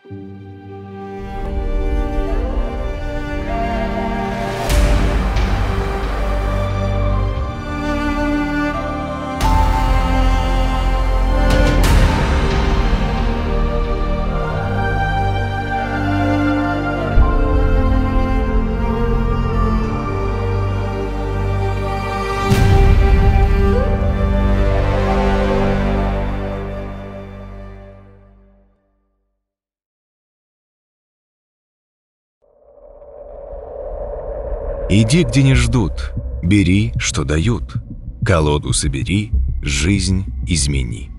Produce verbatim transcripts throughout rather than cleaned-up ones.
Иди, где не ждут, бери, что дают. Колоду собери, жизнь измени.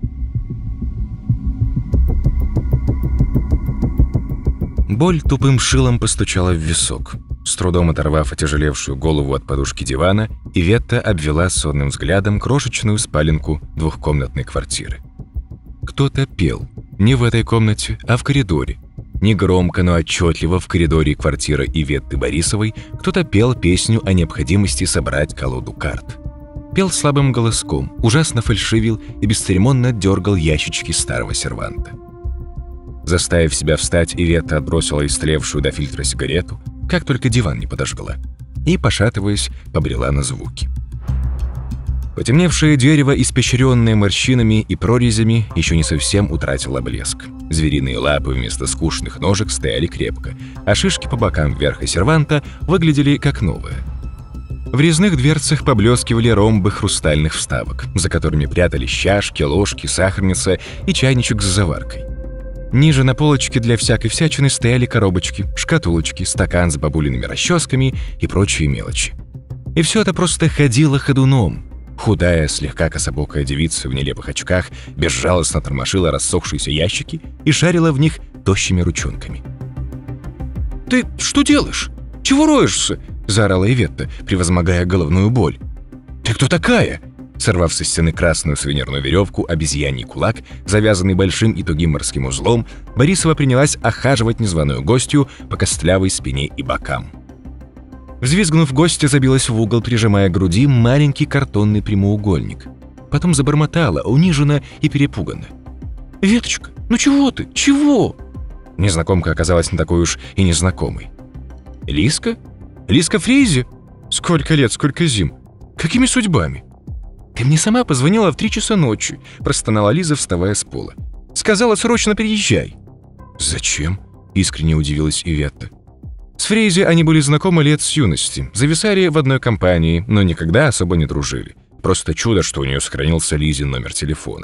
Боль тупым шилом постучала в висок. С трудом оторвав отяжелевшую голову от подушки дивана, Иветта обвела сонным взглядом крошечную спаленку двухкомнатной квартиры. Кто-то пел. Не в этой комнате, а в коридоре. Негромко, но отчетливо в коридоре квартиры Иветты Борисовой кто-то пел песню о необходимости собрать колоду карт. Пел слабым голоском, ужасно фальшивил и бесцеремонно дергал ящички старого серванта. Заставив себя встать, Иветта отбросила истлевшую до фильтра сигарету, как только диван не подожгла, и, пошатываясь, побрела на звуки. Потемневшее дерево, испещренное морщинами и прорезями, еще не совсем утратило блеск. Звериные лапы вместо скучных ножек стояли крепко, а шишки по бокам верха серванта выглядели как новые. В резных дверцах поблескивали ромбы хрустальных вставок, за которыми прятались чашки, ложки, сахарница и чайничек с заваркой. Ниже на полочке для всякой всячины стояли коробочки, шкатулочки, стакан с бабулиными расческами и прочие мелочи. И все это просто ходило ходуном. Худая, слегка кособокая девица в нелепых очках безжалостно тормошила рассохшиеся ящики и шарила в них тощими ручонками. «Ты что делаешь? Чего роешься?» — заорала Иветта, превозмогая головную боль. «Ты кто такая?» Сорвав со стены красную сувенирную веревку, обезьяний кулак, завязанный большим и тугим морским узлом, Борисова принялась охаживать незваную гостью по костлявой спине и бокам. Взвизгнув, гостья забилась в угол, прижимая к груди маленький картонный прямоугольник. Потом забормотала, униженно и перепуганно. «Веточка, ну чего ты? Чего?» Незнакомка оказалась не такой уж и незнакомой. «Лиска? Лиска Фрейзи? Сколько лет, сколько зим? Какими судьбами?» «Ты мне сама позвонила в три часа ночи», — простонала Лиза, вставая с пола. «Сказала, срочно приезжай». «Зачем?» — искренне удивилась Иветта. С Фрейзи они были знакомы лет с юности, зависали в одной компании, но никогда особо не дружили. Просто чудо, что у нее сохранился Лизин номер телефона.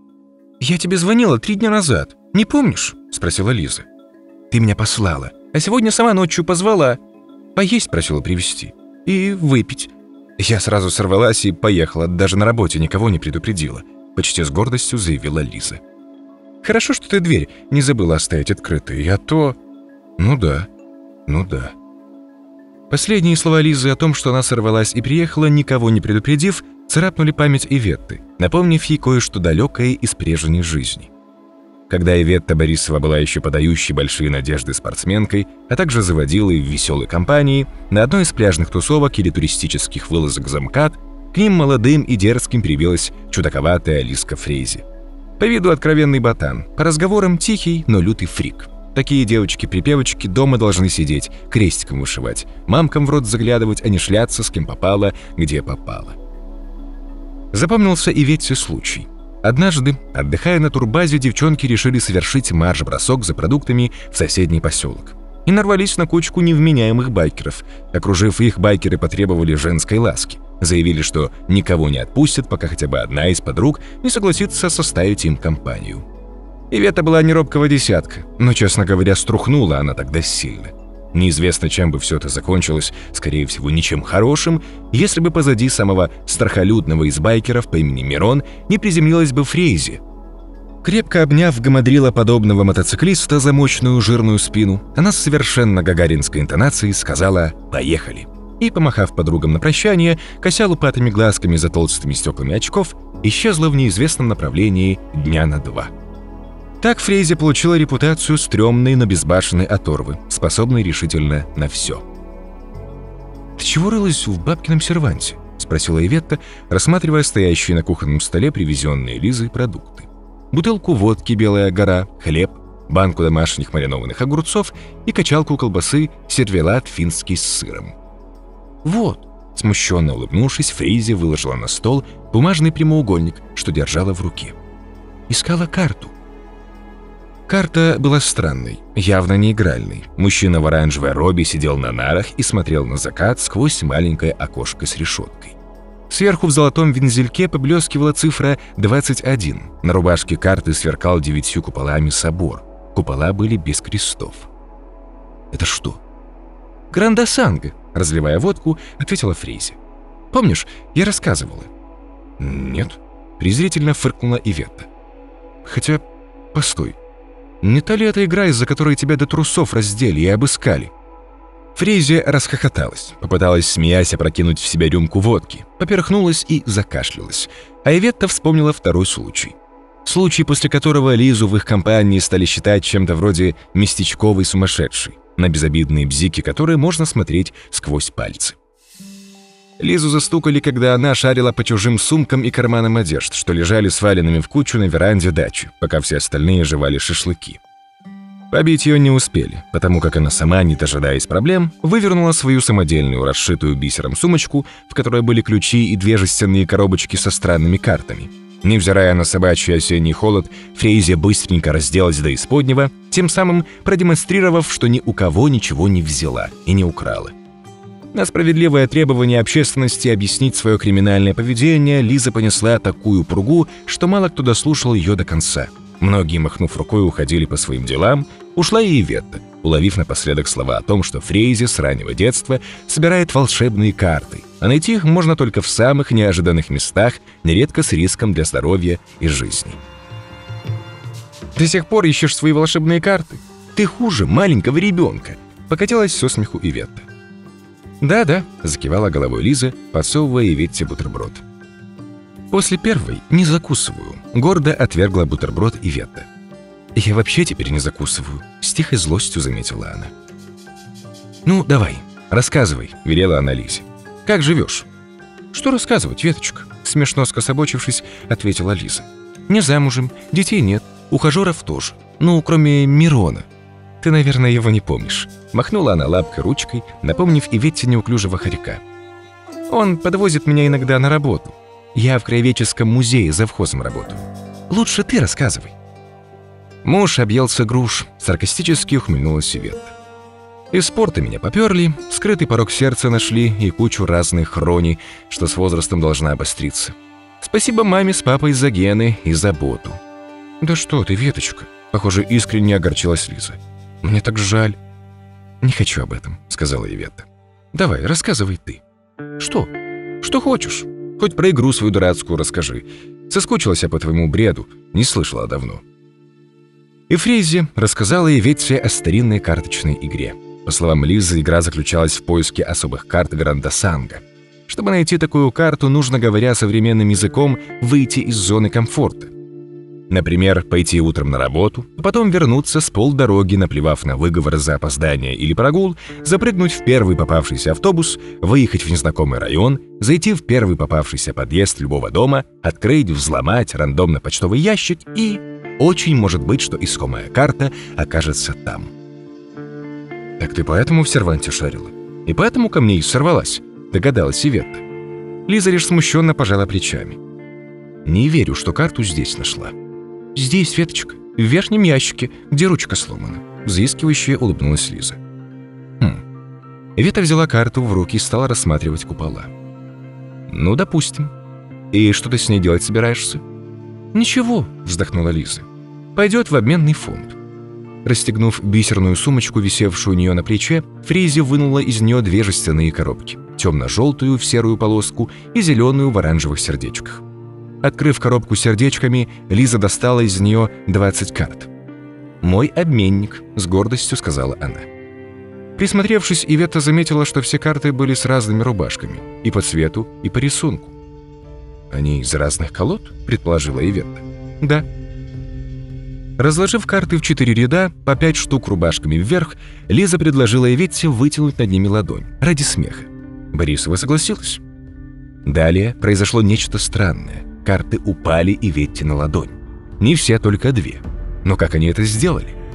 «Я тебе звонила три дня назад. Не помнишь?» — спросила Лиза. «Ты меня послала, а сегодня сама ночью позвала. Поесть просила привезти. И выпить. Я сразу сорвалась и поехала, даже на работе никого не предупредила», — почти с гордостью заявила Лиза. «Хорошо, что ты дверь не забыла оставить открытой, а то...» «Ну да». Ну да. Последние слова Лизы о том, что она сорвалась и приехала, никого не предупредив, царапнули память Иветты, напомнив ей кое-что далекое из прежней жизни. Когда Иветта Борисова была еще подающей большие надежды спортсменкой, а также заводилой в веселой компании, на одной из пляжных тусовок или туристических вылазок за МКАД к ним молодым и дерзким прибилась чудаковатая Лиска Фрейзи. По виду откровенный ботан, по разговорам тихий, но лютый фрик. Такие девочки-припевочки дома должны сидеть, крестиком вышивать, мамкам в рот заглядывать, а не шляться с кем попало, где попало. Запомнился и Ветте случай. Однажды, отдыхая на турбазе, девчонки решили совершить марш-бросок за продуктами в соседний поселок. И нарвались на кучку невменяемых байкеров. Окружив их, байкеры потребовали женской ласки. Заявили, что никого не отпустят, пока хотя бы одна из подруг не согласится составить им компанию. Иветта была не робкого десятка, но, честно говоря, струхнула она тогда сильно. Неизвестно, чем бы все это закончилось, скорее всего, ничем хорошим, если бы позади самого страхолюдного из байкеров по имени Мирон не приземлилась бы Фрейзи. Крепко обняв гамадрила-подобного мотоциклиста за мощную жирную спину, она с совершенно гагаринской интонацией сказала «Поехали!» и, помахав подругам на прощание, кося лупатыми глазками за толстыми стеклами очков, исчезла в неизвестном направлении дня на два. Так Фрейзи получила репутацию стрёмной, но безбашенной оторвы, способной решительно на все. «Ты чего рылась в бабкином серванте?» — спросила Иветта, рассматривая стоящие на кухонном столе привезенные Лизой продукты. Бутылку водки «Белая гора», хлеб, банку домашних маринованных огурцов и качалку колбасы сервелат финский с сыром. «Вот», — смущенно улыбнувшись, Фрейзи выложила на стол бумажный прямоугольник, что держала в руке. «Искала карту». Карта была странной, явно не игральной. Мужчина в оранжевой робе сидел на нарах и смотрел на закат сквозь маленькое окошко с решеткой. Сверху в золотом вензельке поблескивала цифра двадцать один. На рубашке карты сверкал девятью куполами собор. Купола были без крестов. «Это что?» «Грандасанга», — разливая водку, ответила Фрейзи. «Помнишь, я рассказывала?» «Нет», — презрительно фыркнула Иветта. «Хотя, постой. Не та ли это игра, из-за которой тебя до трусов раздели и обыскали?» Фрейзи расхохоталась, попыталась, смеясь, опрокинуть в себя рюмку водки, поперхнулась и закашлялась. А Иветта вспомнила второй случай. Случай, после которого Лизу в их компании стали считать чем-то вроде местечковой сумасшедшей, на безобидные бзики, которые можно смотреть сквозь пальцы. Лизу застукали, когда она шарила по чужим сумкам и карманам одежд, что лежали сваленными в кучу на веранде дачи, пока все остальные жевали шашлыки. Побить ее не успели, потому как она сама, не дожидаясь проблем, вывернула свою самодельную, расшитую бисером сумочку, в которой были ключи и две жестяные коробочки со странными картами. Невзирая на собачий осенний холод, Фрейзи быстренько разделась до исподнего, тем самым продемонстрировав, что ни у кого ничего не взяла и не украла. На справедливое требование общественности объяснить свое криминальное поведение Лиза понесла такую пругу, что мало кто дослушал ее до конца. Многие, махнув рукой, уходили по своим делам. Ушла и Иветта, уловив напоследок слова о том, что Фрейзи с раннего детства собирает волшебные карты, а найти их можно только в самых неожиданных местах, нередко с риском для здоровья и жизни. «До сих пор ищешь свои волшебные карты? Ты хуже маленького ребенка!» — покатилась со смеху Иветта. «Да-да», — закивала головой Лиза, подсовывая Иветте бутерброд. «После первой не закусываю», — гордо отвергла бутерброд Иветта. «Я вообще теперь не закусываю», — с тихой злостью заметила она. «Ну, давай, рассказывай», — велела она Лизе. «Как живешь?» «Что рассказывать, Веточка?» — смешно скособочившись, ответила Лиза. «Не замужем, детей нет, ухажеров тоже. Ну, кроме Мирона. Ты, наверное, его не помнишь». Махнула она лапкой ручкой, напомнив Иветте неуклюжего хорька. «Он подвозит меня иногда на работу. Я в краеведческом музее завхозом работаю. Лучше ты рассказывай». «Муж объелся груш», — саркастически ухмыльнулась Иветта. «Из спорта меня поперли, скрытый порок сердца нашли и кучу разных хроний, что с возрастом должна обостриться. Спасибо маме с папой за гены и заботу». «Да что ты, Веточка», — похоже, искренне огорчилась Лиза. «Мне так жаль». «Не хочу об этом», — сказала Иветта. «Давай, рассказывай ты». «Что? Что хочешь? Хоть про игру свою дурацкую расскажи. Соскучилась я по твоему бреду, не слышала давно». И Фрейзи рассказала Иветте о старинной карточной игре. По словам Лизы, игра заключалась в поиске особых карт Грандасанга. Чтобы найти такую карту, нужно, говоря современным языком, выйти из зоны комфорта. Например, пойти утром на работу, а потом вернуться с полдороги, наплевав на выговор за опоздание или прогул, запрыгнуть в первый попавшийся автобус, выехать в незнакомый район, зайти в первый попавшийся подъезд любого дома, открыть, взломать рандомно почтовый ящик и... очень может быть, что искомая карта окажется там. «Так ты поэтому в серванте шарила? И поэтому ко мне и сорвалась?» — догадалась Иветта. Лиза лишь смущенно пожала плечами. «Не верю, что карту здесь нашла». «Здесь, Веточка, в верхнем ящике, где ручка сломана», — взыскивающе улыбнулась Лиза. «Хм». Вета взяла карту в руки и стала рассматривать купола. «Ну, допустим. И что ты с ней делать собираешься?» «Ничего», — вздохнула Лиза. «Пойдет в обменный фонд». Расстегнув бисерную сумочку, висевшую у нее на плече, Фрейзи вынула из нее две жестяные коробки, темно-желтую в серую полоску и зеленую в оранжевых сердечках. Открыв коробку с сердечками, Лиза достала из нее двадцать карт. «Мой обменник», — с гордостью сказала она. Присмотревшись, Иветта заметила, что все карты были с разными рубашками, и по цвету, и по рисунку. «Они из разных колод?» — предположила Иветта. «Да». Разложив карты в четыре ряда, по пять штук рубашками вверх, Лиза предложила Иветте вытянуть над ними ладонь, ради смеха. Борисова согласилась. Далее произошло нечто странное. Карты упали Иветте на ладонь. Не все, только две. Но как они это сделали?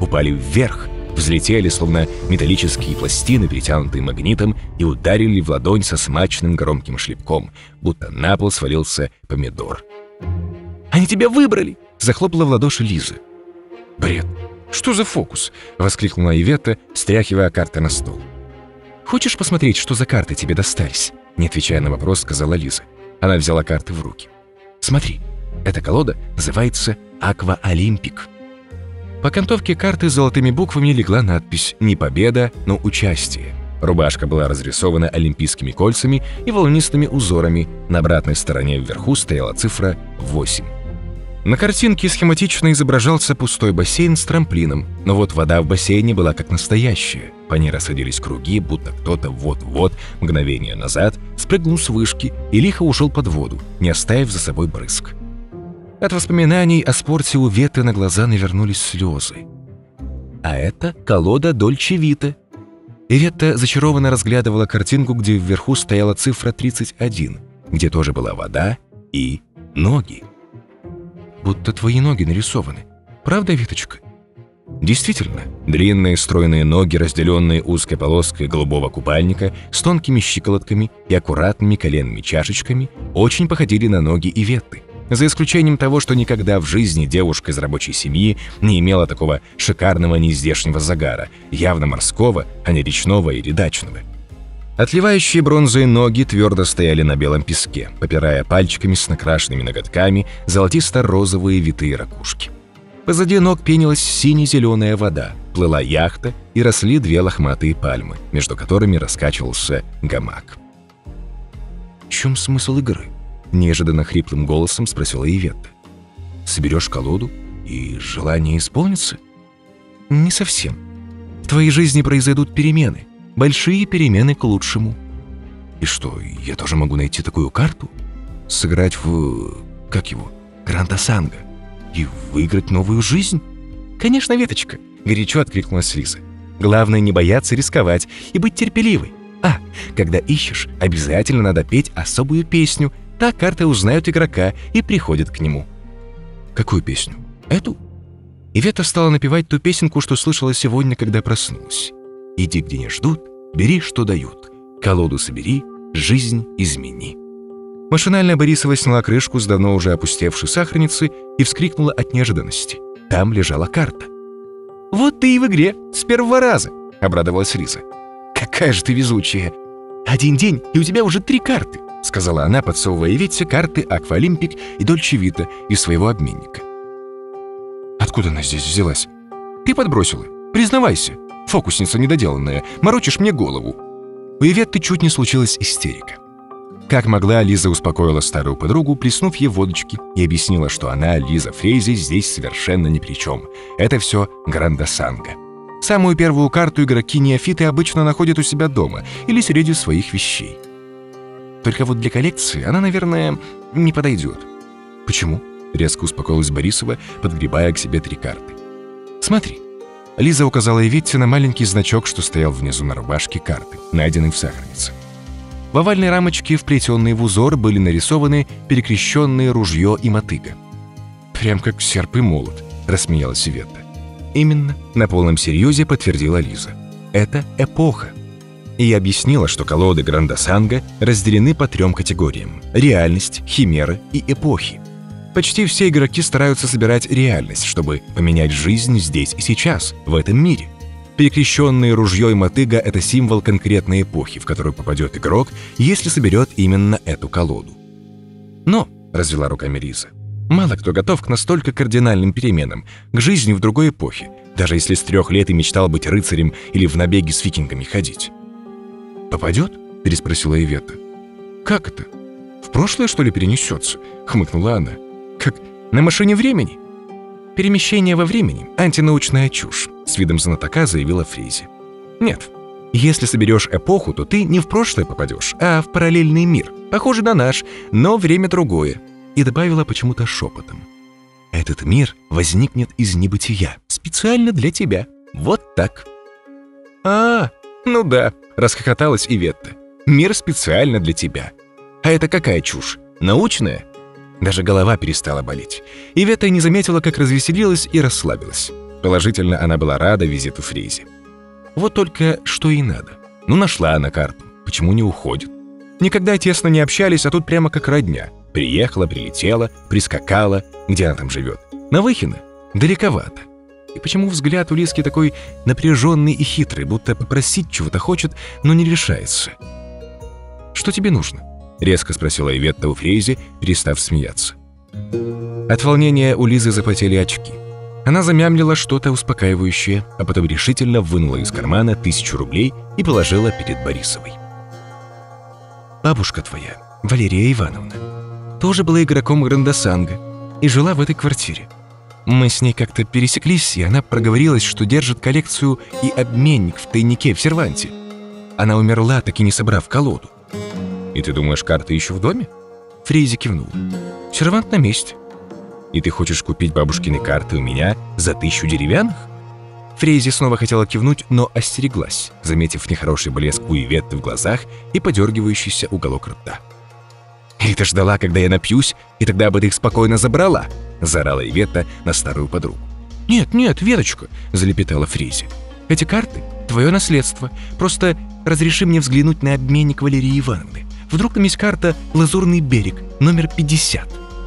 упали вверх, взлетели, словно металлические пластины, притянутые магнитом, и ударили в ладонь со смачным громким шлепком, будто на пол свалился помидор. «Они тебя выбрали!» — захлопала в ладоши Лиза. «Бред! Что за фокус?» — воскликнула Иветта, стряхивая карты на стол. «Хочешь посмотреть, что за карты тебе достались?» — не отвечая на вопрос, сказала Лиза. Она взяла карты в руки. «Смотри, эта колода называется «Аква Олимпик». По окантовке карты с золотыми буквами легла надпись «Не победа, но участие». Рубашка была разрисована олимпийскими кольцами и волнистыми узорами. На обратной стороне вверху стояла цифра восемь. На картинке схематично изображался пустой бассейн с трамплином, но вот вода в бассейне была как настоящая. По ней расходились круги, будто кто-то вот-вот, мгновение назад, спрыгнул с вышки и лихо ушел под воду, не оставив за собой брызг. От воспоминаний о спорте у Веты на глаза навернулись слезы. А это колода Дольче Вита. Иветта зачарованно разглядывала картинку, где вверху стояла цифра тридцать один, где тоже была вода и ноги. Будто твои ноги нарисованы. Правда, Виточка? Действительно, длинные стройные ноги, разделенные узкой полоской голубого купальника с тонкими щиколотками и аккуратными коленными чашечками, очень походили на ноги Иветты. За исключением того, что никогда в жизни девушка из рабочей семьи не имела такого шикарного нездешнего загара, явно морского, а не речного или дачного. Отливающие бронзой ноги твердо стояли на белом песке, попирая пальчиками с накрашенными ноготками золотисто-розовые витые ракушки. Позади ног пенилась сине-зеленая вода, плыла яхта и росли две лохматые пальмы, между которыми раскачивался гамак. «В чем смысл игры?» — неожиданно хриплым голосом спросила Иветта. «Соберешь колоду, и желание исполнится?» «Не совсем. В твоей жизни произойдут перемены. Большие перемены к лучшему». «И что, я тоже могу найти такую карту? Сыграть в... как его? Гранд-Осанго? И выиграть новую жизнь?» «Конечно, Веточка!» — горячо откликнулась Лиза. «Главное не бояться рисковать и быть терпеливой. А, когда ищешь, обязательно надо петь особую песню. Так карты узнают игрока и приходят к нему». «Какую песню? Эту?» Ивета стала напевать ту песенку, что слышала сегодня, когда проснулась. «Иди, где не ждут, бери, что дают. Колоду собери, жизнь измени». Машинально Борисова сняла крышку с давно уже опустевшей сахарницы и вскрикнула от неожиданности. Там лежала карта. «Вот ты и в игре, с первого раза!» — обрадовалась Лиза. «Какая же ты везучая! Один день, и у тебя уже три карты!» — сказала она, подсовывая Ивете карты Аква Олимпик и Дольче Вита из своего обменника. «Откуда она здесь взялась?» «Ты подбросила. Признавайся. Фокусница недоделанная, морочишь мне голову». У Иветты чуть не случилась истерика. Как могла, Лиза успокоила старую подругу, плеснув ей водочки, и объяснила, что она, Лиза Фрейзи, здесь совершенно ни при чем. Это все Гранд-Осанго. Самую первую карту игроки-неофиты обычно находят у себя дома или среди своих вещей. Только вот для коллекции она, наверное, не подойдет. «Почему?» — резко успокоилась Борисова, подгребая к себе три карты. «Смотри». Лиза указала Иветте на маленький значок, что стоял внизу на рубашке карты, найденный в сахарнице. В овальной рамочке, вплетенные в узор, были нарисованы перекрещенные ружье и мотыга. «Прям как серп и молот», — рассмеялась Иветта. «Именно», — на полном серьезе подтвердила Лиза. «Это эпоха». И я объяснила, что колоды Гранд-Осанго разделены по трем категориям — реальность, химеры и эпохи. Почти все игроки стараются собирать реальность, чтобы поменять жизнь здесь и сейчас, в этом мире. Перекрещенные ружье и мотыга — это символ конкретной эпохи, в которую попадет игрок, если соберет именно эту колоду. «Но», — развела руками Лиза, — «мало кто готов к настолько кардинальным переменам, к жизни в другой эпохе, даже если с трех лет и мечтал быть рыцарем или в набеги с викингами ходить». «Попадет?» — переспросила Иветта. «Как это? В прошлое, что ли, перенесется?» — хмыкнула она. «Как на машине времени?» «Перемещение во времени — антинаучная чушь», — с видом знатока заявила Фрейзи. «Нет, если соберешь эпоху, то ты не в прошлое попадешь, а в параллельный мир, похожий на наш, но время другое». И добавила почему-то шепотом. «Этот мир возникнет из небытия, специально для тебя. Вот так». «А, ну да», — расхохоталась Иветта. «Мир специально для тебя. А это какая чушь? Научная?» Даже голова перестала болеть. Иветта не заметила, как развеселилась и расслабилась. Положительно, она была рада визиту Фрейзи. Вот только что ей надо. Ну, нашла она карту. Почему не уходит? Никогда тесно не общались, а тут прямо как родня. Приехала, прилетела, прискакала. Где она там живет? На Выхино? Далековато. И почему взгляд у Лизки такой напряженный и хитрый, будто попросить чего-то хочет, но не решается? «Что тебе нужно?» — резко спросила Иветта у Фрейзи, перестав смеяться. От волнения у Лизы запотели очки. Она замямлила что-то успокаивающее, а потом решительно вынула из кармана тысячу рублей и положила перед Борисовой. «Бабушка твоя, Валерия Ивановна, тоже была игроком Грандасанга и жила в этой квартире. Мы с ней как-то пересеклись, и она проговорилась, что держит коллекцию и обменник в тайнике в серванте. Она умерла, так и не собрав колоду». «И ты думаешь, карта еще в доме?» Фрейзи кивнул. «Сервант на месте». «И ты хочешь купить бабушкины карты у меня за тысячу деревянных?» Фрейзи снова хотела кивнуть, но остереглась, заметив нехороший блеск у Иветты в глазах и подергивающийся уголок рта. «Или ты ждала, когда я напьюсь, и тогда бы ты их спокойно забрала?» — заорала Иветта на старую подругу. «Нет, нет, Веточка!» — залепетала Фрейзи. «Эти карты — твое наследство. Просто разреши мне взглянуть на обменник Валерии Ивановны. Вдруг там есть карта «Лазурный берег», номер пятьдесят».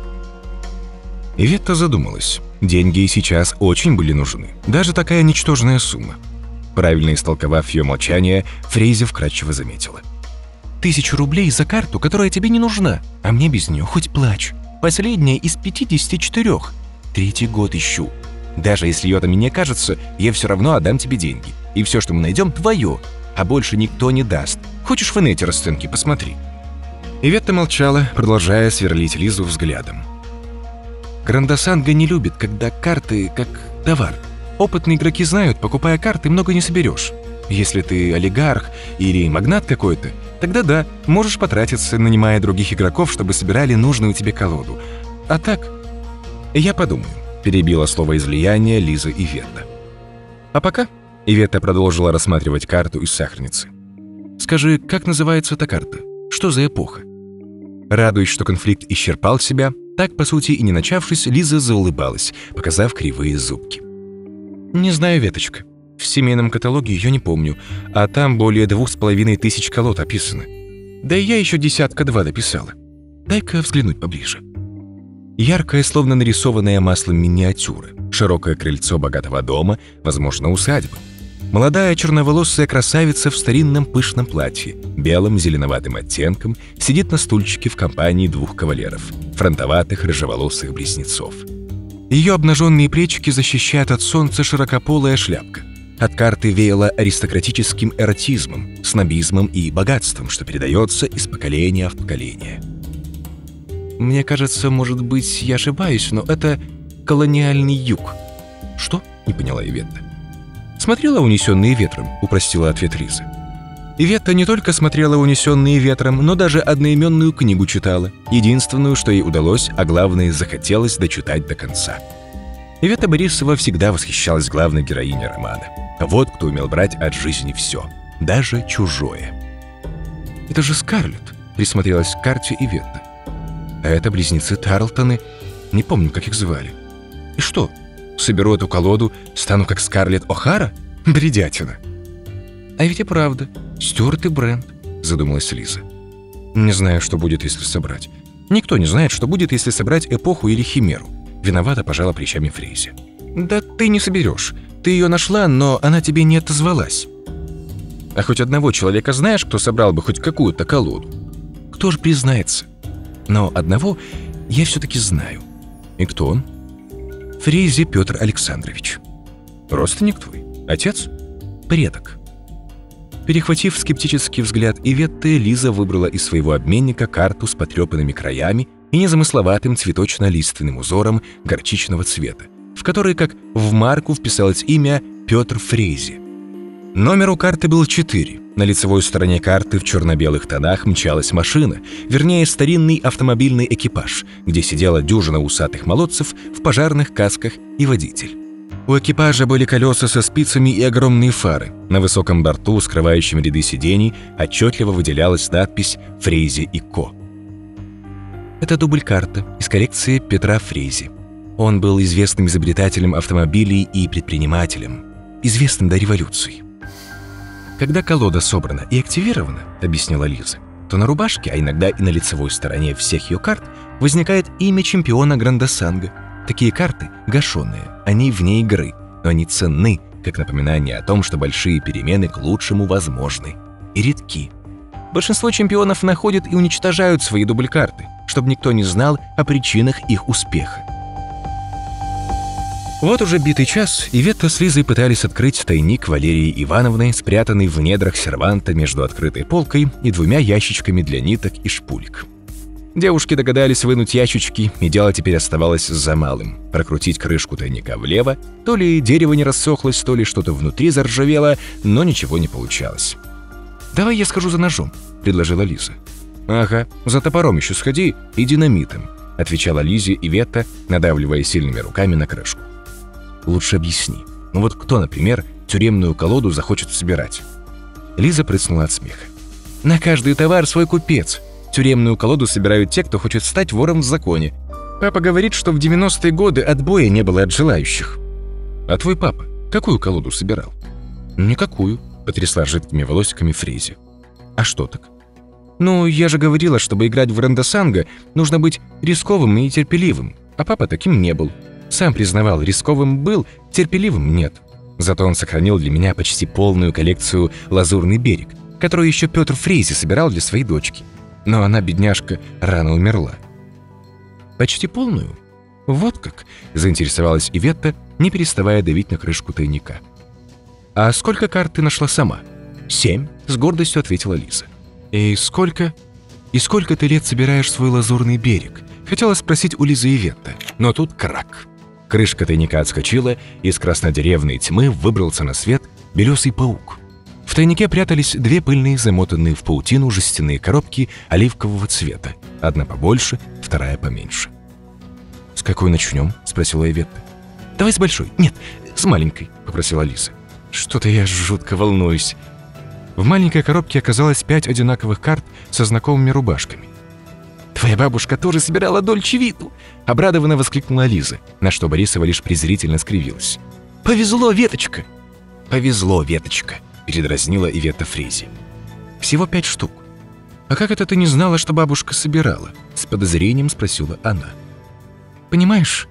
Иветта задумалась. Деньги ей сейчас очень были нужны, даже такая ничтожная сумма. Правильно истолковав ее молчание, Фрейзи вкратчиво заметила. «Тысячу рублей за карту, которая тебе не нужна, а мне без нее хоть плачь. Последняя из пятидесяти четырёх. Третий год ищу. Даже если ее там и не окажется, я все равно отдам тебе деньги. И все, что мы найдем, твое, а больше никто не даст. Хочешь в инете расценки, посмотри». Иветта молчала, продолжая сверлить Лизу взглядом. «Грандасанга не любит, когда карты как товар. Опытные игроки знают, покупая карты, много не соберешь. Если ты олигарх или магнат какой-то, тогда да, можешь потратиться, нанимая других игроков, чтобы собирали нужную тебе колоду. А так, я подумаю», — перебила слово излияния Лиза Иветта. «А пока», — Иветта продолжила рассматривать карту из сахарницы. «Скажи, как называется эта карта? Что за эпоха?» Радуясь, что конфликт исчерпал себя, так, по сути, и не начавшись, Лиза заулыбалась, показав кривые зубки. «Не знаю, Веточка. В семейном каталоге ее не помню, а там более двух с половиной тысяч колод описано. Да и я еще десятка-два дописала. Дай-ка взглянуть поближе». Яркая, словно нарисованная маслом миниатюра, широкое крыльцо богатого дома, возможно, усадьбы. Молодая черноволосая красавица в старинном пышном платье, белым зеленоватым оттенком, сидит на стульчике в компании двух кавалеров, фронтоватых рыжеволосых близнецов. Ее обнаженные плечики защищает от солнца широкополая шляпка. От карты веяло аристократическим эротизмом, снобизмом и богатством, что передается из поколения в поколение. «Мне кажется, может быть, я ошибаюсь, но это колониальный юг». «Что?» — не поняла Иветта. «Смотрела «Унесенные ветром», — упростила ответ Лиза. Иветта не только смотрела «Унесенные ветром», но даже одноименную книгу читала, единственную, что ей удалось, а главное, захотелось дочитать до конца. Иветта Борисова всегда восхищалась главной героиней романа. Вот кто умел брать от жизни все, даже чужое. «Это же Скарлетт», — присмотрелась к карте Иветта. «А это близнецы Тарлтоны, не помню, как их звали. И что, соберу эту колоду, стану как Скарлетт О'Хара? Бредятина». «А ведь и правда, Стюарт и Брент», — задумалась Лиза. «Не знаю, что будет, если собрать. Никто не знает, что будет, если собрать эпоху или химеру». Виновато пожала плечами Фрейзи. «Да ты не соберешь. Ты ее нашла, но она тебе не отозвалась». «А хоть одного человека знаешь, кто собрал бы хоть какую-то колоду?» «Кто ж признается? Но одного я все-таки знаю». «И кто он?» «Фрейзи Петр Александрович». «Родственник твой? Отец?» «Предок». Перехватив скептический взгляд Иветты, Лиза выбрала из своего обменника карту с потрепанными краями и незамысловатым цветочно-лиственным узором горчичного цвета, в которой, как в марку, вписалось имя Петр Фрейзи. Номер у карты был четыре. На лицевой стороне карты в черно-белых тонах мчалась машина, вернее, старинный автомобильный экипаж, где сидела дюжина усатых молодцев в пожарных касках и водитель. У экипажа были колеса со спицами и огромные фары. На высоком борту, скрывающем ряды сидений, отчетливо выделялась надпись «Фрейзи и Ко». «Это дубль-карта из коллекции Петра Фрейзи. Он был известным изобретателем автомобилей и предпринимателем, известным до революции. «Когда колода собрана и активирована, — объяснила Лиза, — то на рубашке, а иногда и на лицевой стороне всех ее карт возникает имя чемпиона Грандосанга. Такие карты гашеные, они вне игры, но они ценны, как напоминание о том, что большие перемены к лучшему возможны и редки. Большинство чемпионов находят и уничтожают свои дубль-карты, чтобы никто не знал о причинах их успеха. Вот уже битый час Иветта с Лизой пытались открыть тайник Валерии Ивановны, спрятанный в недрах серванта между открытой полкой и двумя ящичками для ниток и шпулек. Девушки догадались вынуть ящички, и дело теперь оставалось за малым — прокрутить крышку тайника влево. То ли дерево не рассохлось, то ли что-то внутри заржавело, но ничего не получалось. «Давай я схожу за ножом», — предложила Лиза. «Ага, за топором еще сходи и динамитом», — отвечала Лизе Иветта, надавливая сильными руками на крышку. «Лучше объясни. Ну вот кто, например, тюремную колоду захочет собирать?» Лиза прыснула от смеха. «На каждый товар свой купец. Тюремную колоду собирают те, кто хочет стать вором в законе. Папа говорит, что в девяностые годы отбоя не было от желающих». «А твой папа какую колоду собирал?» «Никакую», — потрясла жидкими волосиками Фрейзи. «А что так?» «Ну, я же говорила, чтобы играть в Грандосанга, нужно быть рисковым и терпеливым, а папа таким не был. Сам признавал, рисковым был, терпеливым нет. Зато он сохранил для меня почти полную коллекцию «Лазурный берег», которую еще Петр Фрейзи собирал для своей дочки. Но она, бедняжка, рано умерла». «Почти полную? Вот как?» — заинтересовалась Иветта, не переставая давить на крышку тайника. «А сколько карт ты нашла сама?» «Семь», — с гордостью ответила Лиза. «И сколько? И сколько ты лет собираешь свой «Лазурный берег»?» — хотела спросить у Лизы Иветта, но тут крак. Крышка тайника отскочила, и из краснодеревной тьмы выбрался на свет белесый паук. В тайнике прятались две пыльные, замотанные в паутину жестяные коробки оливкового цвета. Одна побольше, вторая поменьше. «С какой начнем?» — спросила Иветта. «Давай с большой. Нет, с маленькой», — попросила Лиза. «Что-то я жутко волнуюсь». В маленькой коробке оказалось пять одинаковых карт со знакомыми рубашками. «Твоя бабушка тоже собирала Дольче Виту!» — обрадованно воскликнула Лиза, на что Борисова лишь презрительно скривилась. «Повезло, Веточка!» «Повезло, Веточка!» — передразнила Иветта Фрейзи. «Всего пять штук. А как это ты не знала, что бабушка собирала?» — с подозрением спросила она. «Понимаешь,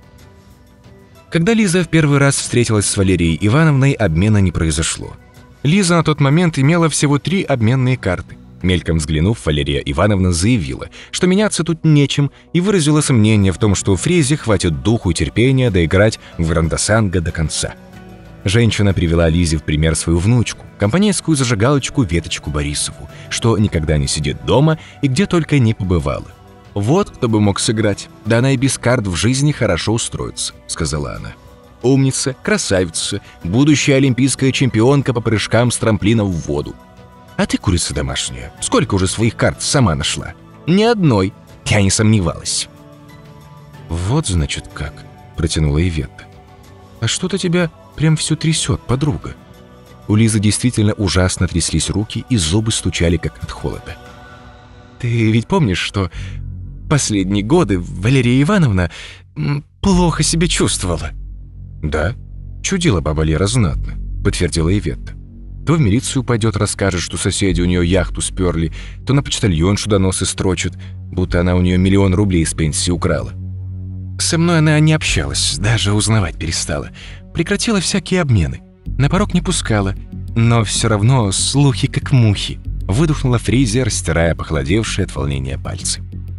когда Лиза в первый раз встретилась с Валерией Ивановной, обмена не произошло. Лиза на тот момент имела всего три обменные карты. Мельком взглянув, Валерия Ивановна заявила, что меняться тут нечем, и выразила сомнение в том, что у Фрейзи хватит духу и терпения доиграть в Грандосанга до конца. Женщина привела Лизе в пример свою внучку, компанейскую зажигалочку Веточку Борисову, что никогда не сидит дома и где только не побывала. «Вот кто бы мог сыграть, да она и без карт в жизни хорошо устроится», — сказала она. «Умница, красавица, будущая олимпийская чемпионка по прыжкам с трамплина в воду. А ты, курица домашняя, сколько уже своих карт сама нашла?» «Ни одной, я не сомневалась». «Вот, значит, как», — протянула Иветта. «А что-то тебя прям все трясет, подруга». У Лизы действительно ужасно тряслись руки, и зубы стучали, как от холода. «Ты ведь помнишь, что последние годы Валерия Ивановна плохо себя чувствовала?» «Да, чудила баба Лера знатно», — подтвердила Иветта. «То в милицию пойдет, расскажет, что соседи у нее яхту сперли, то на почтальоншу доносы строчит, будто она у нее миллион рублей с пенсии украла. Со мной она не общалась, даже узнавать перестала, прекратила всякие обмены, на порог не пускала, но все равно слухи как мухи», — выдохнула Фрейзи, растирая похолодевшие от волнения пальцы.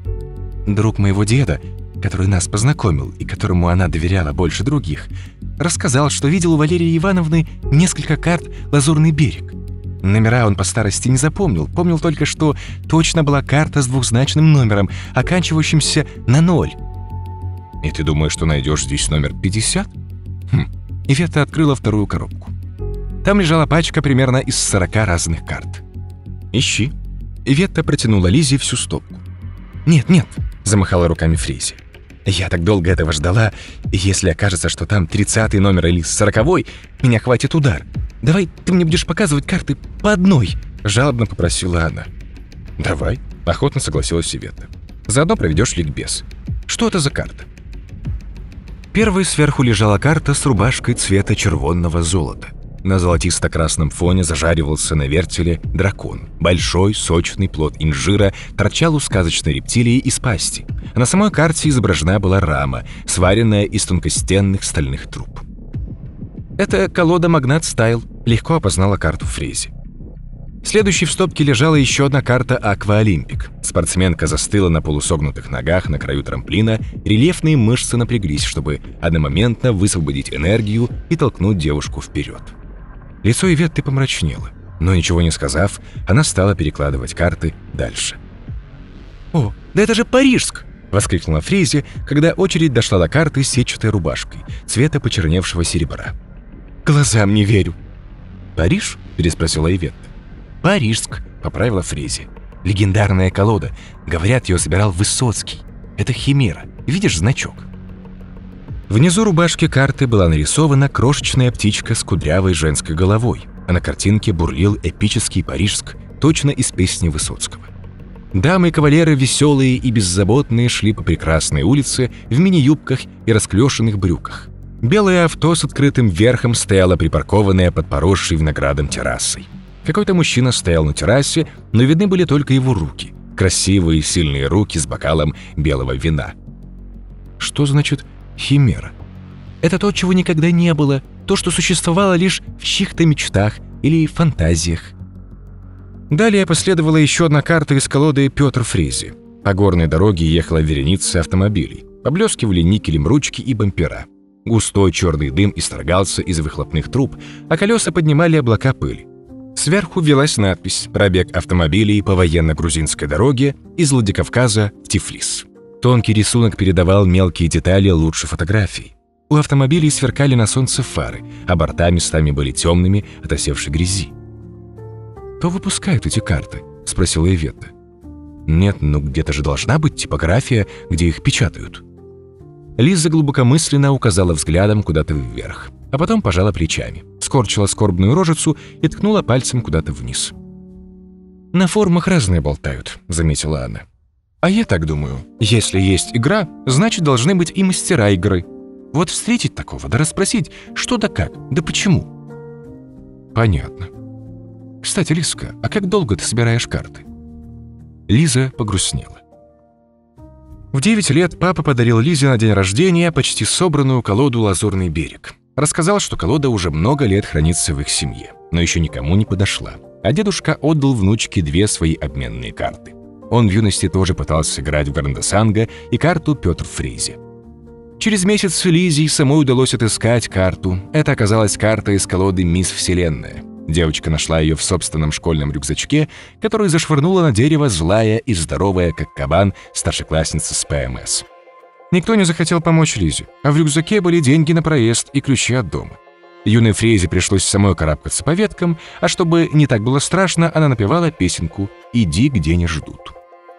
«Друг моего деда, который нас познакомил и которому она доверяла больше других, рассказал, что видел у Валерии Ивановны несколько карт «Лазурный берег». Номера он по старости не запомнил, помнил только, что точно была карта с двухзначным номером, оканчивающимся на ноль. «И ты думаешь, что найдешь здесь номер пятьдесят?» Хм. Иветта открыла вторую коробку. Там лежала пачка примерно из сорока разных карт. «Ищи». Иветта протянула Лизе всю стопку. «Нет, нет», — замахала руками Фрейзи. «Я так долго этого ждала, и если окажется, что там тридцатый номер или сороковой, меня хватит удар. Давай ты мне будешь показывать карты по одной», — жалобно попросила она. «Давай», — охотно согласилась Иветта. «Заодно проведешь ликбез. Что это за карта?» Первой сверху лежала карта с рубашкой цвета червонного золота. На золотисто-красном фоне зажаривался на вертеле дракон. Большой, сочный плод инжира торчал у сказочной рептилии из пасти. А на самой карте изображена была рама, сваренная из тонкостенных стальных труб. «Это колода Магнат Стайл», — легко опознала карту Фрейзи. Следующей в стопке лежала еще одна карта Аква Олимпик. Спортсменка застыла на полусогнутых ногах на краю трамплина, рельефные мышцы напряглись, чтобы одномоментно высвободить энергию и толкнуть девушку вперед. Лицо Иветты помрачнело, но ничего не сказав, она стала перекладывать карты дальше. «О, да это же Парижск!» — воскликнула Фрейзи, когда очередь дошла до карты с сетчатой рубашкой, цвета почерневшего серебра. «Глазам не верю!» «Париж?» — переспросила Иветта. «Парижск», — поправила Фрейзи. «Легендарная колода. Говорят, ее собирал Высоцкий. Это химера. Видишь значок?» Внизу рубашки карты была нарисована крошечная птичка с кудрявой женской головой, а на картинке бурлил эпический Парижск, точно из песни Высоцкого. Дамы и кавалеры веселые и беззаботные шли по прекрасной улице в мини-юбках и расклешенных брюках. Белое авто с открытым верхом стояло припаркованное под поросшей виноградом террасой. Какой-то мужчина стоял на террасе, но видны были только его руки. Красивые сильные руки с бокалом белого вина. Что значит химера? Это то, чего никогда не было, то, что существовало лишь в чьих-то мечтах или фантазиях. Далее последовала еще одна карта из колоды Петр Фрейзи. По горной дороге ехала вереница автомобилей. Поблескивали никелем ручки и бампера. Густой черный дым исторгался из выхлопных труб, а колеса поднимали облака пыли. Сверху велась надпись «Пробег автомобилей по военно-грузинской дороге из Владикавказа в Тифлис». Тонкий рисунок передавал мелкие детали лучше фотографий. У автомобилей сверкали на солнце фары, а борта местами были темными от осевшей грязи. «Кто выпускает эти карты?» — спросила Иветта. «Нет, ну где-то же должна быть типография, где их печатают». Лиза глубокомысленно указала взглядом куда-то вверх, а потом пожала плечами, скорчила скорбную рожицу и ткнула пальцем куда-то вниз. «На форумах разные болтают», — заметила она. «А я так думаю, если есть игра, значит, должны быть и мастера игры. Вот встретить такого, да расспросить, что да как, да почему». «Понятно. Кстати, Лизка, а как долго ты собираешь карты?» Лиза погрустнела. В девять лет папа подарил Лизе на день рождения почти собранную колоду «Лазурный берег». Рассказал, что колода уже много лет хранится в их семье, но еще никому не подошла. А дедушка отдал внучке две свои обменные карты. Он в юности тоже пытался играть в Грандесанго и карту Петр Фрейзи. Через месяц Лизе самой удалось отыскать карту. Это оказалась карта из колоды «Мисс Вселенная». Девочка нашла ее в собственном школьном рюкзачке, который зашвырнула на дерево злая и здоровая, как кабан, старшеклассница с ПМС. Никто не захотел помочь Лизе, а в рюкзаке были деньги на проезд и ключи от дома. Юной Фрейзе пришлось самой карабкаться по веткам, а чтобы не так было страшно, она напевала песенку «Иди, где не ждут».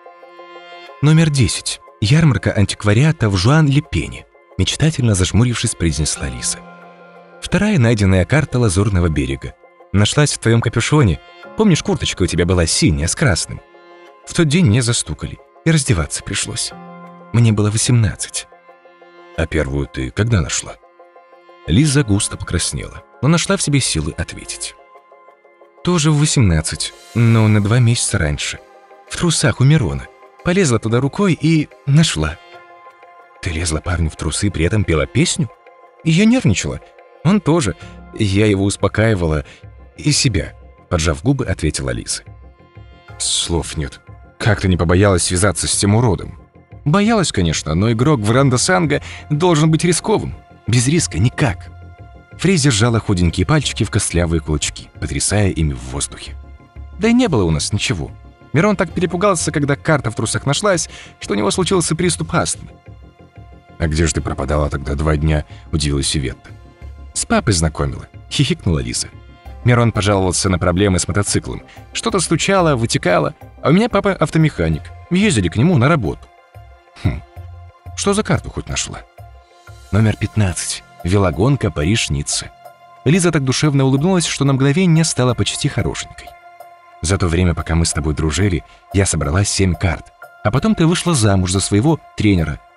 Номер десять. Ярмарка антиквариата в Жуан-Ле-Пене, мечтательно зажмурившись, произнесла Лиза. Вторая найденная карта Лазурного берега. Нашлась в твоем капюшоне. Помнишь, курточка у тебя была синяя с красным? В тот день меня застукали, и раздеваться пришлось. Мне было восемнадцать. А первую ты когда нашла? Лиза густо покраснела, но нашла в себе силы ответить. Тоже в восемнадцать, но на два месяца раньше. В трусах у Мирона. Полезла туда рукой и нашла. Ты лезла парню в трусы, при этом пела песню? И я нервничала. Он тоже. Я его успокаивала. И себя, поджав губы, ответила Лиза. Слов нет. Как ты не побоялась связаться с тем уродом? Боялась, конечно, но игрок в Грандесанго должен быть рисковым. Без риска никак. Фрейзи сжала худенькие пальчики в костлявые кулачки, потрясая ими в воздухе. Да и не было у нас ничего. Мирон так перепугался, когда карта в трусах нашлась, что у него случился приступ астмы. «А где же ты пропадала тогда два дня?» – удивилась Иветта. «С папой знакомила», – хихикнула Лиза. Мирон пожаловался на проблемы с мотоциклом. Что-то стучало, вытекало, а у меня папа автомеханик. Ездили к нему на работу. Хм, что за карту хоть нашла? Номер пятнадцать. Велогонка Париж-Ницца. Лиза так душевно улыбнулась, что на мгновение стала почти хорошенькой. За то время, пока мы с тобой дружили, я собрала семь карт. А потом ты вышла замуж за своего тренера.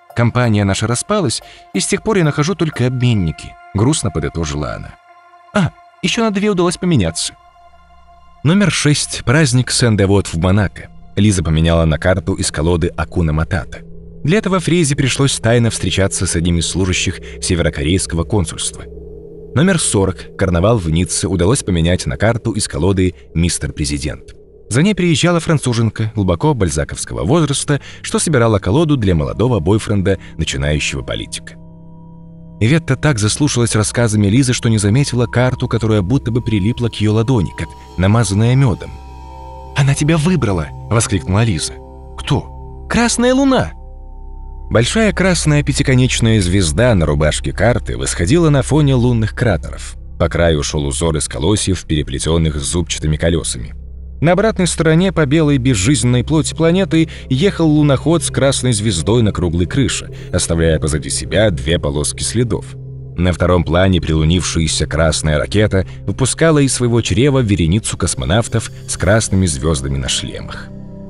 Компания наша распалась, и с тех пор я нахожу только обменники», — грустно подытожила она. «А, еще на две удалось поменяться». Номер шесть. Праздник Сен-Девот в Монако. Лиза поменяла на карту из колоды Акуна Матата. Для этого Фрейзе пришлось тайно встречаться с одним из служащих северокорейского консульства. Номер сорок. Карнавал в Ницце удалось поменять на карту из колоды «Мистер Президент». За ней приезжала француженка глубоко бальзаковского возраста, что собирала колоду для молодого бойфренда, начинающего политика. Иветта так заслушалась рассказами Лизы, что не заметила карту, которая будто бы прилипла к ее ладони, как намазанная медом. «Она тебя выбрала!» — воскликнула Лиза. «Кто?» «Красная луна!» Большая красная пятиконечная звезда на рубашке карты восходила на фоне лунных кратеров. По краю шел узор из колосьев, переплетенных с зубчатыми колесами. На обратной стороне по белой безжизненной плоти планеты ехал луноход с красной звездой на круглой крыше, оставляя позади себя две полоски следов. На втором плане прилунившаяся красная ракета выпускала из своего чрева вереницу космонавтов с красными звездами на шлемах.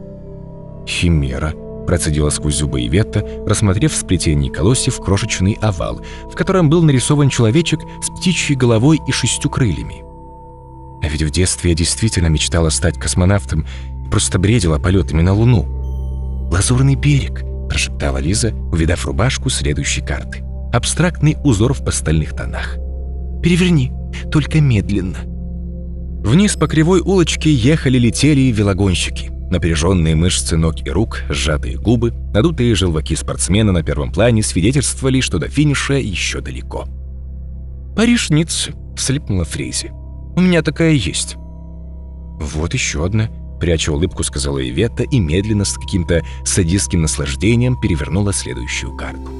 «Химера», — процедила сквозь зубы Иветта, рассмотрев в сплетении колосьев крошечный овал, в котором был нарисован человечек с птичьей головой и шестью крыльями. А ведь в детстве я действительно мечтала стать космонавтом и просто бредила полетами на Луну. «Лазурный берег», — прошептала Лиза, увидав рубашку следующей карты. Абстрактный узор в пастельных тонах. «Переверни, только медленно». Вниз по кривой улочке ехали-летели велогонщики. Напряженные мышцы ног и рук, сжатые губы, надутые желваки спортсмена на первом плане свидетельствовали, что до финиша еще далеко. «Париж-Ницце», — слипнула Фрейзе. «У меня такая есть». «Вот еще одна», — пряча улыбку, сказала Иветта и медленно с каким-то садистским наслаждением перевернула следующую карту.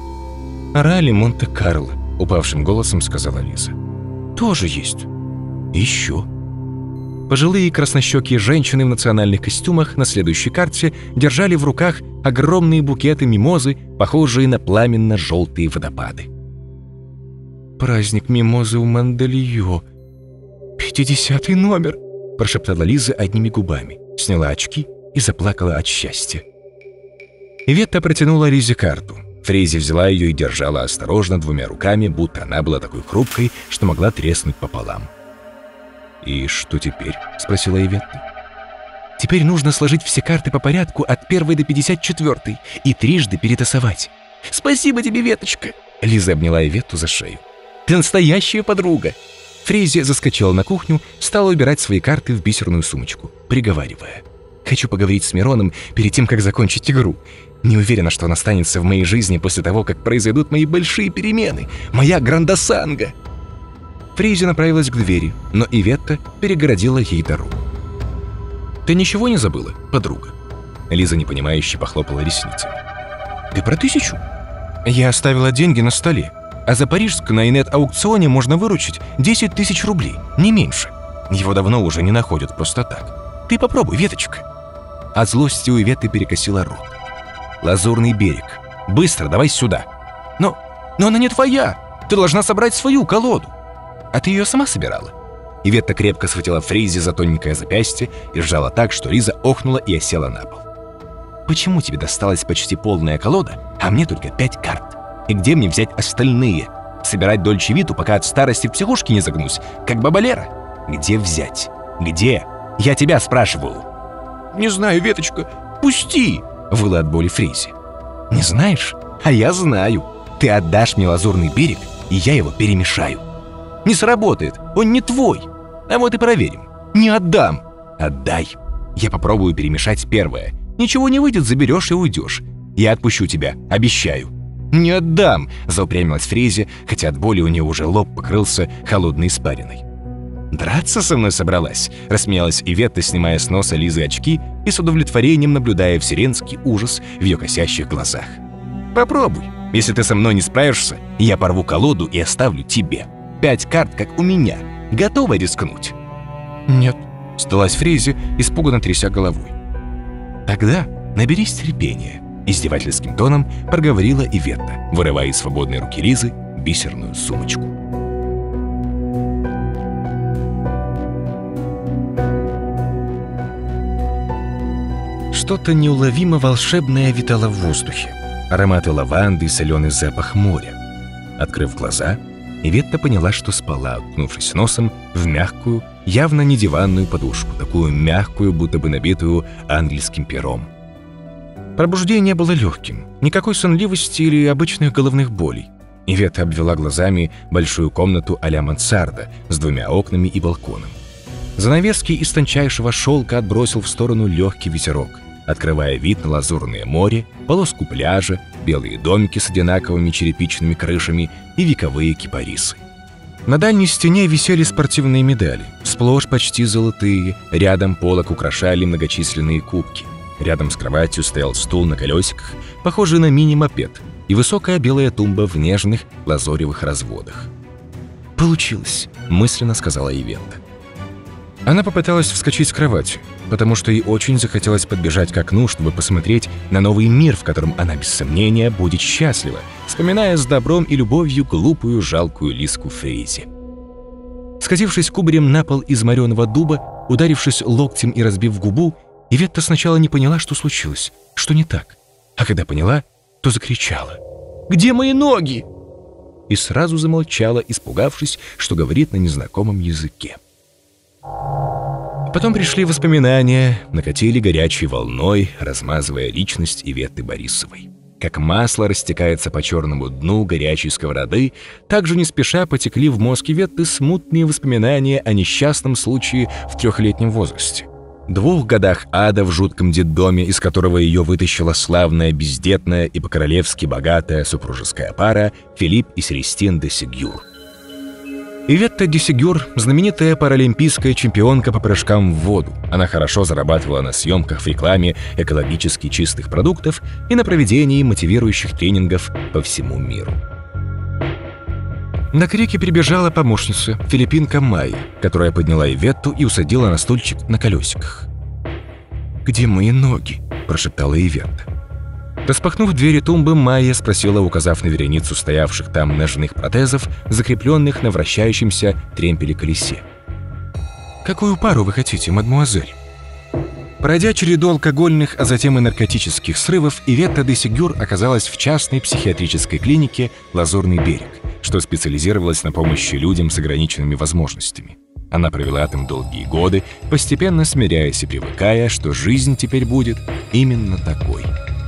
«Ралли Монте-Карло», — упавшим голосом сказала Лиза. «Тоже есть». «Еще». Пожилые краснощекие женщины в национальных костюмах на следующей карте держали в руках огромные букеты мимозы, похожие на пламенно-желтые водопады. «Праздник мимозы у Мандельё. «Пятидесятый номер», — прошептала Лиза одними губами, сняла очки и заплакала от счастья. Иветта протянула Лизе карту. Фрейзе взяла ее и держала осторожно двумя руками, будто она была такой хрупкой, что могла треснуть пополам. «И что теперь?» — спросила Иветта. «Теперь нужно сложить все карты по порядку от первой до пятьдесят четвёртой и трижды перетасовать». «Спасибо тебе, Веточка!» — Лиза обняла Иветту за шею. «Ты настоящая подруга!» Фрейзе заскочила на кухню, стала убирать свои карты в бисерную сумочку, приговаривая: «Хочу поговорить с Мироном перед тем, как закончить игру. Не уверена, что он останется в моей жизни после того, как произойдут мои большие перемены, моя грандосанга». Фрейзе направилась к двери, но Иветта перегородила ей дорогу. «Ты ничего не забыла, подруга?» Лиза непонимающе похлопала ресницами. «Ты про тысячу?» «Я оставила деньги на столе. А за Парижск на инет-аукционе можно выручить десять тысяч рублей, не меньше. Его давно уже не находят просто так. Ты попробуй, Веточка». От злости у Иветты перекосила рот. «Лазурный берег. Быстро, давай сюда». «Но, но она не твоя. Ты должна собрать свою колоду». «А ты ее сама собирала?» Иветта крепко схватила Фрейзе за тоненькое запястье и сжала так, что Лиза охнула и осела на пол. «Почему тебе досталась почти полная колода, а мне только пять карт? И где мне взять остальные? Собирать Дольче Виту, пока от старости в психушке не загнусь, как баба Лера? Где взять? Где? Я тебя спрашиваю». «Не знаю, Веточка, пусти!» — выла от боли Фрейзе. «Не знаешь? А я знаю. Ты отдашь мне Лазурный берег, и я его перемешаю. Не сработает, он не твой. А вот и проверим. Не отдам. Отдай. Я попробую перемешать первое. Ничего не выйдет, заберешь и уйдешь. Я отпущу тебя, обещаю». «Не отдам!» — заупрямилась Фрейзе, хотя от боли у нее уже лоб покрылся холодной испариной. «Драться со мной собралась?» — рассмеялась Иветта, снимая с носа Лизы очки и с удовлетворением наблюдая вселенский ужас в ее косящих глазах. «Попробуй. Если ты со мной не справишься, я порву колоду и оставлю тебе. Пять карт, как у меня. Готова рискнуть?» «Нет», — сдалась Фрейзе, испуганно тряся головой. «Тогда наберись терпения», — издевательским тоном проговорила Иветта, вырывая из свободной руки Лизы бисерную сумочку. Что-то неуловимо волшебное витало в воздухе. ароматы лаванды и соленый запах моря. Открыв глаза, Иветта поняла, что спала, уткнувшись носом в мягкую, явно не диванную подушку, такую мягкую, будто бы набитую ангельским пером. Пробуждение было легким, никакой сонливости или обычных головных болей. Иветта обвела глазами большую комнату а-ля мансарда с двумя окнами и балконом. Занавески из тончайшего шелка отбросил в сторону легкий ветерок, открывая вид на лазурное море, полоску пляжа, белые домики с одинаковыми черепичными крышами и вековые кипарисы. На дальней стене висели спортивные медали, сплошь почти золотые, рядом полок украшали многочисленные кубки. Рядом с кроватью стоял стул на колесиках, похожий на мини-мопед, и высокая белая тумба в нежных лазоревых разводах. «Получилось», — мысленно сказала Иветта. Она попыталась вскочить с кровати, потому что ей очень захотелось подбежать к окну, чтобы посмотреть на новый мир, в котором она, без сомнения, будет счастлива, вспоминая с добром и любовью глупую, жалкую Лиску Фрейзи. Скатившись кубарем на пол из мореного дуба, ударившись локтем и разбив губу, Иветта сначала не поняла, что случилось, что не так. А когда поняла, то закричала: «Где мои ноги?» И сразу замолчала, испугавшись, что говорит на незнакомом языке. Потом пришли воспоминания, накатили горячей волной, размазывая личность Иветты Борисовой. Как масло растекается по черному дну горячей сковороды, так же не спеша потекли в мозг Иветты смутные воспоминания о несчастном случае в трехлетнем возрасте. Двух годах ада в жутком детдоме, из которого ее вытащила славная, бездетная и по-королевски богатая супружеская пара Филипп и Селестин де Сигюр. Иветта де Сигюр – знаменитая паралимпийская чемпионка по прыжкам в воду. Она хорошо зарабатывала на съемках в рекламе экологически чистых продуктов и на проведении мотивирующих тренингов по всему миру. На крики прибежала помощница, филиппинка Майя, которая подняла Иветту и усадила на стульчик на колесиках. «Где мои ноги?» – прошептала Иветта. Распахнув двери тумбы, Майя спросила, указав на вереницу стоявших там ножных протезов, закрепленных на вращающемся тремпеле-колесе: «Какую пару вы хотите, мадмуазель?» Пройдя череду алкогольных, а затем и наркотических срывов, Иветта де Сигюр оказалась в частной психиатрической клинике «Лазурный берег», что специализировалась на помощи людям с ограниченными возможностями. Она провела там долгие годы, постепенно смиряясь и привыкая, что жизнь теперь будет именно такой.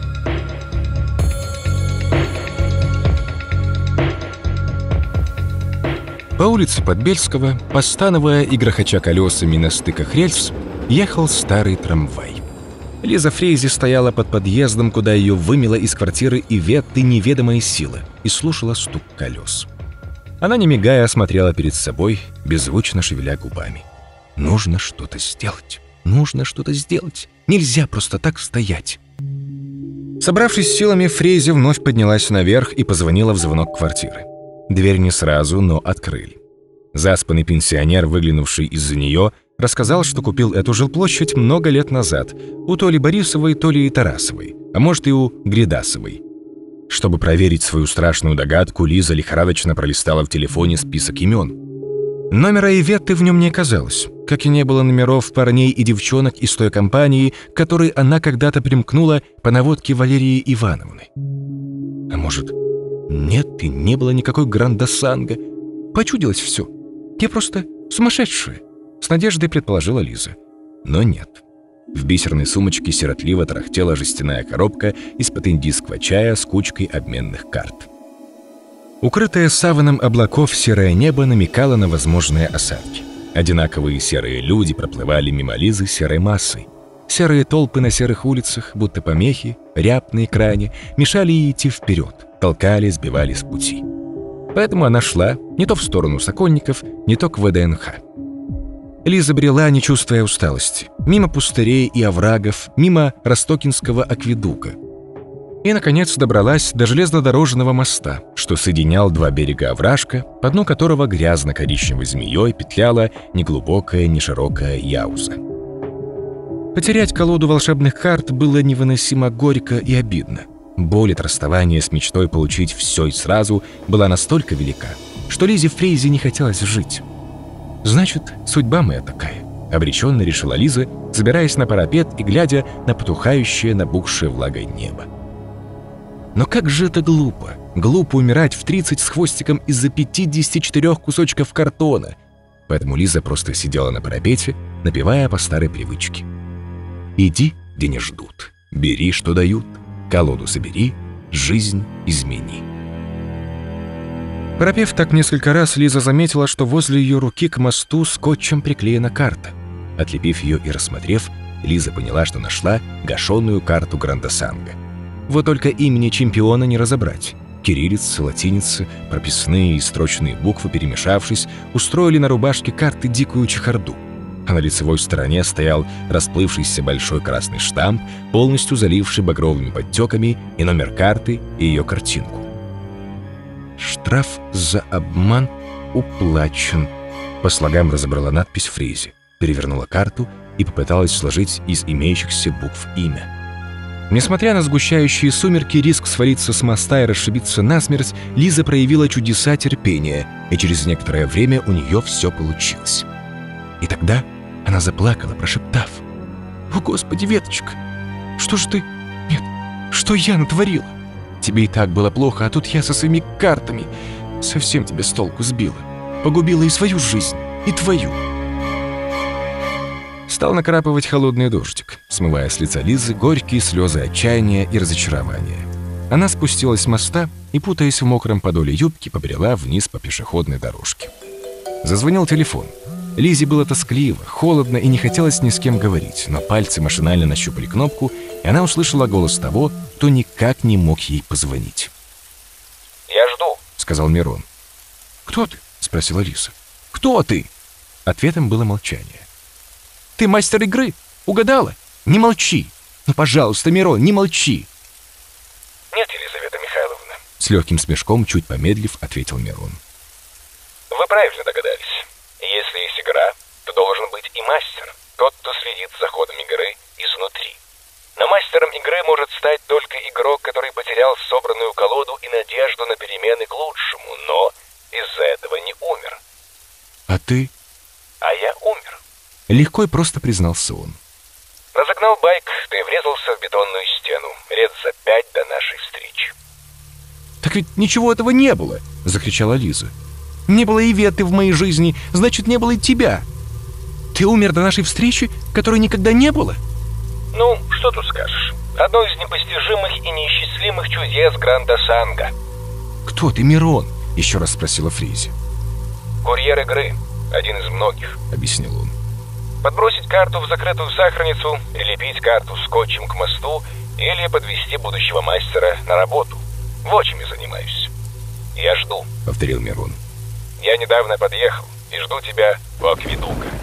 По улице Подбельского, постановая и грохоча колесами на стыках рельс, ехал старый трамвай. Лиза Фрейзи стояла под подъездом, куда ее вымела из квартиры Иветты неведомая сила, и слушала стук колес. Она, не мигая, смотрела перед собой, беззвучно шевеля губами. Нужно что-то сделать. Нужно что-то сделать. Нельзя просто так стоять. Собравшись силами, Фрейзи вновь поднялась наверх и позвонила в звонок квартиры. Дверь не сразу, но открыли. Заспанный пенсионер, выглянувший из-за нее, рассказал, что купил эту жилплощадь много лет назад у то ли Борисовой, то ли Тарасовой, а может и у Гридасовой. Чтобы проверить свою страшную догадку, Лиза лихорадочно пролистала в телефоне список имен. Номера Иветты в нем не оказалось, как и не было номеров парней и девчонок из той компании, к которой она когда-то примкнула по наводке Валерии Ивановны. А может, нет, и не было никакой Гранда-Санга. Почудилось все. Те просто сумасшедшие, с надеждой предположила Лиза. Но нет. В бисерной сумочке сиротливо тарахтела жестяная коробка из-под индийского чая с кучкой обменных карт. Укрытое саваном облаков серое небо намекало на возможные осадки. Одинаковые серые люди проплывали мимо Лизы серой массой. Серые толпы на серых улицах, будто помехи, ряб на экране, мешали ей идти вперед, толкали, сбивали с пути. Поэтому она шла не то в сторону Сокольников, не то к вэ дэ эн ха. Лиза брела, не чувствуя усталости, мимо пустырей и оврагов, мимо Ростокинского акведука. И, наконец, добралась до железнодорожного моста, что соединял два берега овражка, по дну которого грязно-коричневой змеей петляла неглубокая, неширокая яуза. Потерять колоду волшебных карт было невыносимо горько и обидно. Боль от расставания с мечтой получить все и сразу была настолько велика, что Лизе Фрейзи не хотелось жить. «Значит, судьба моя такая», — обреченно решила Лиза, забираясь на парапет и глядя на потухающее, набухшее влагой небо. Но как же это глупо. Глупо умирать в тридцать с хвостиком из-за пятидесяти четырёх кусочков картона. Поэтому Лиза просто сидела на парапете, напевая по старой привычке. «Иди, где не ждут, бери, что дают, колоду собери, жизнь измени». Пропев так несколько раз, Лиза заметила, что возле ее руки к мосту скотчем приклеена карта. Отлепив ее и рассмотрев, Лиза поняла, что нашла гашеную карту Грандасанга. Вот только имени чемпиона не разобрать. Кириллица, латиница, прописные и строчные буквы, перемешавшись, устроили на рубашке карты дикую чехарду. А на лицевой стороне стоял расплывшийся большой красный штамп, полностью заливший багровыми подтеками и номер карты, и ее картинку. «Штраф за обман уплачен», — по слогам разобрала надпись Фризи, перевернула карту и попыталась сложить из имеющихся букв имя. Несмотря на сгущающие сумерки, риск свалиться с моста и расшибиться насмерть, Лиза проявила чудеса терпения, и через некоторое время у нее все получилось. И тогда она заплакала, прошептав: «О, Господи, Веточка, что ж ты... Нет, что я натворила? Тебе и так было плохо, а тут я со своими картами совсем тебя с толку сбила. Погубила и свою жизнь, и твою». Стал накрапывать холодный дождик, смывая с лица Лизы горькие слезы отчаяния и разочарования. Она спустилась с моста и, путаясь в мокром подоле юбки, побрела вниз по пешеходной дорожке. Зазвонил телефон. Лизе было тоскливо, холодно и не хотелось ни с кем говорить, но пальцы машинально нащупали кнопку, и она услышала голос того, кто никак не мог ей позвонить. «Я жду», — сказал Мирон. «Кто ты?» — спросила Лиза. «Кто ты?» Ответом было молчание. «Ты мастер игры? Угадала? Не молчи! Ну, пожалуйста, Мирон, не молчи!» «Нет, Елизавета Михайловна», — с легким смешком, чуть помедлив, ответил Мирон. «Вы правильно догадались. Если есть игра, то должен быть и мастер, тот, кто следит за ходом игры изнутри. Но мастером игры может стать только игрок, который потерял собранную колоду и надежду на перемены к лучшему, но из-за этого не умер». «А ты?» «А я умер». Легко и просто признался он. «Разогнал байк, ты врезался в бетонную стену, лет за пять до нашей встречи». «Так ведь ничего этого не было!» — закричала Лиза. «Не было и Веты в моей жизни, значит, не было и тебя. Ты умер до нашей встречи, которой никогда не было?» «Ну, что тут скажешь? Одно из непостижимых и неисчислимых чудес Грандасанга». «Кто ты, Мирон?» — еще раз спросила Фризи. «Курьер игры, один из многих», — объяснил он. «Подбросить карту в закрытую сахарницу, прилепить карту скотчем к мосту или подвести будущего мастера на работу. Вот чем я занимаюсь. Я жду», — повторил Мирон. «Я недавно подъехал и жду тебя у акведука».